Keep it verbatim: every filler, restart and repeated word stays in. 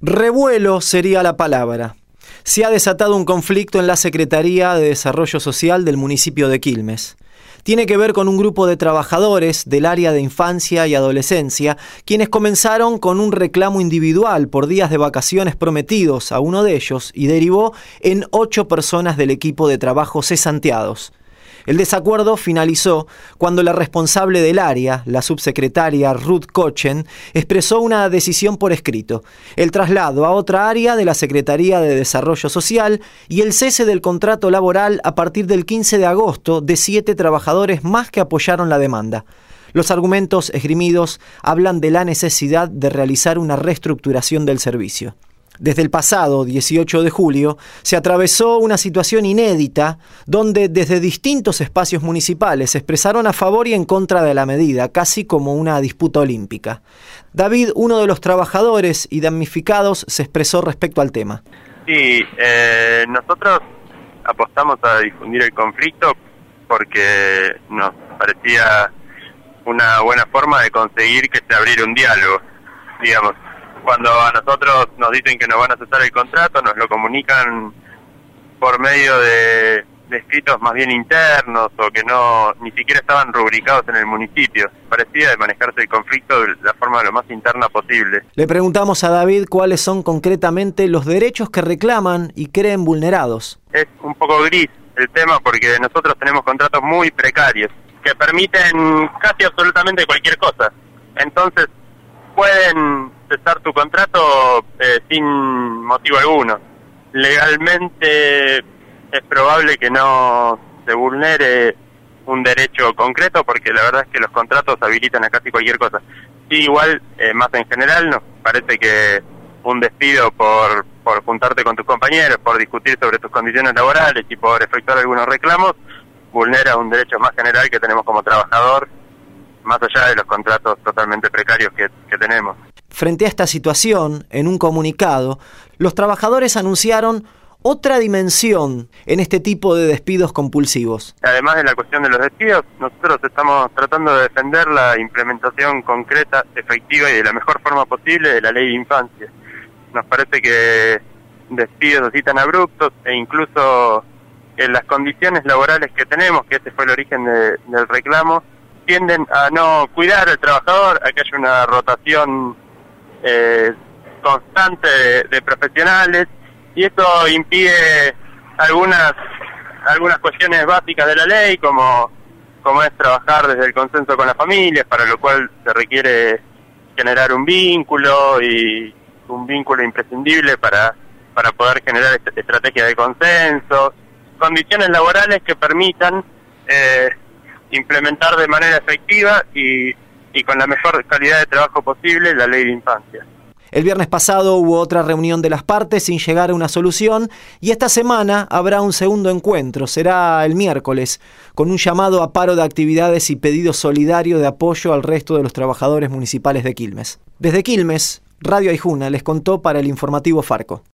Revuelo sería la palabra. Se ha desatado un conflicto en la Secretaría de Desarrollo Social del municipio de Quilmes. Tiene que ver con un grupo de trabajadores del área de infancia y adolescencia, quienes comenzaron con un reclamo individual por días de vacaciones prometidos a uno de ellos y derivó en ocho personas del equipo de trabajo cesanteados. El desacuerdo finalizó cuando la responsable del área, la subsecretaria Ruth Kochen, expresó una decisión por escrito: el traslado a otra área de la Secretaría de Desarrollo Social y el cese del contrato laboral a partir del quince de agosto de siete trabajadores más que apoyaron la demanda. Los argumentos esgrimidos hablan de la necesidad de realizar una reestructuración del servicio. Desde el pasado dieciocho de julio se atravesó una situación inédita donde desde distintos espacios municipales se expresaron a favor y en contra de la medida, casi como una disputa olímpica. David, uno de los trabajadores y damnificados, se expresó respecto al tema. Sí, eh, nosotros apostamos a difundir el conflicto porque nos parecía una buena forma de conseguir que se abriera un diálogo, digamos. Cuando a nosotros nos dicen que nos van a cesar el contrato, nos lo comunican por medio de, de escritos más bien internos o que no ni siquiera estaban rubricados en el municipio. Parecía de manejarse el conflicto de la forma lo más interna posible. Le preguntamos a David cuáles son concretamente los derechos que reclaman y creen vulnerados. Es un poco gris el tema porque nosotros tenemos contratos muy precarios que permiten casi absolutamente cualquier cosa. Entonces pueden cesar tu contrato eh, sin motivo alguno. Legalmente es probable que no se vulnere un derecho concreto porque la verdad es que los contratos habilitan a casi cualquier cosa. Sí, igual, eh, más en general, nos parece que un despido por, por juntarte con tus compañeros, por discutir sobre tus condiciones laborales y por efectuar algunos reclamos, vulnera un derecho más general que tenemos como trabajador, más allá de los contratos totalmente precarios que, que tenemos. Frente a esta situación, en un comunicado, los trabajadores anunciaron otra dimensión en este tipo de despidos compulsivos. Además de la cuestión de los despidos, nosotros estamos tratando de defender la implementación concreta, efectiva y de la mejor forma posible de la ley de infancia. Nos parece que despidos así tan abruptos e incluso en las condiciones laborales que tenemos, que ese fue el origen de, del reclamo, tienden a no cuidar al trabajador, a que haya una rotación eh, constante de, de profesionales, y esto impide algunas algunas cuestiones básicas de la ley, como, como es trabajar desde el consenso con las familias, para lo cual se requiere generar un vínculo, y un vínculo imprescindible para, para poder generar est- estrategias de consenso, condiciones laborales que permitan eh, implementar de manera efectiva y, y con la mejor calidad de trabajo posible la ley de infancia. El viernes pasado hubo otra reunión de las partes sin llegar a una solución y esta semana habrá un segundo encuentro, será el miércoles, con un llamado a paro de actividades y pedido solidario de apoyo al resto de los trabajadores municipales de Quilmes. Desde Quilmes, Radio Aijuna les contó para el informativo Farco.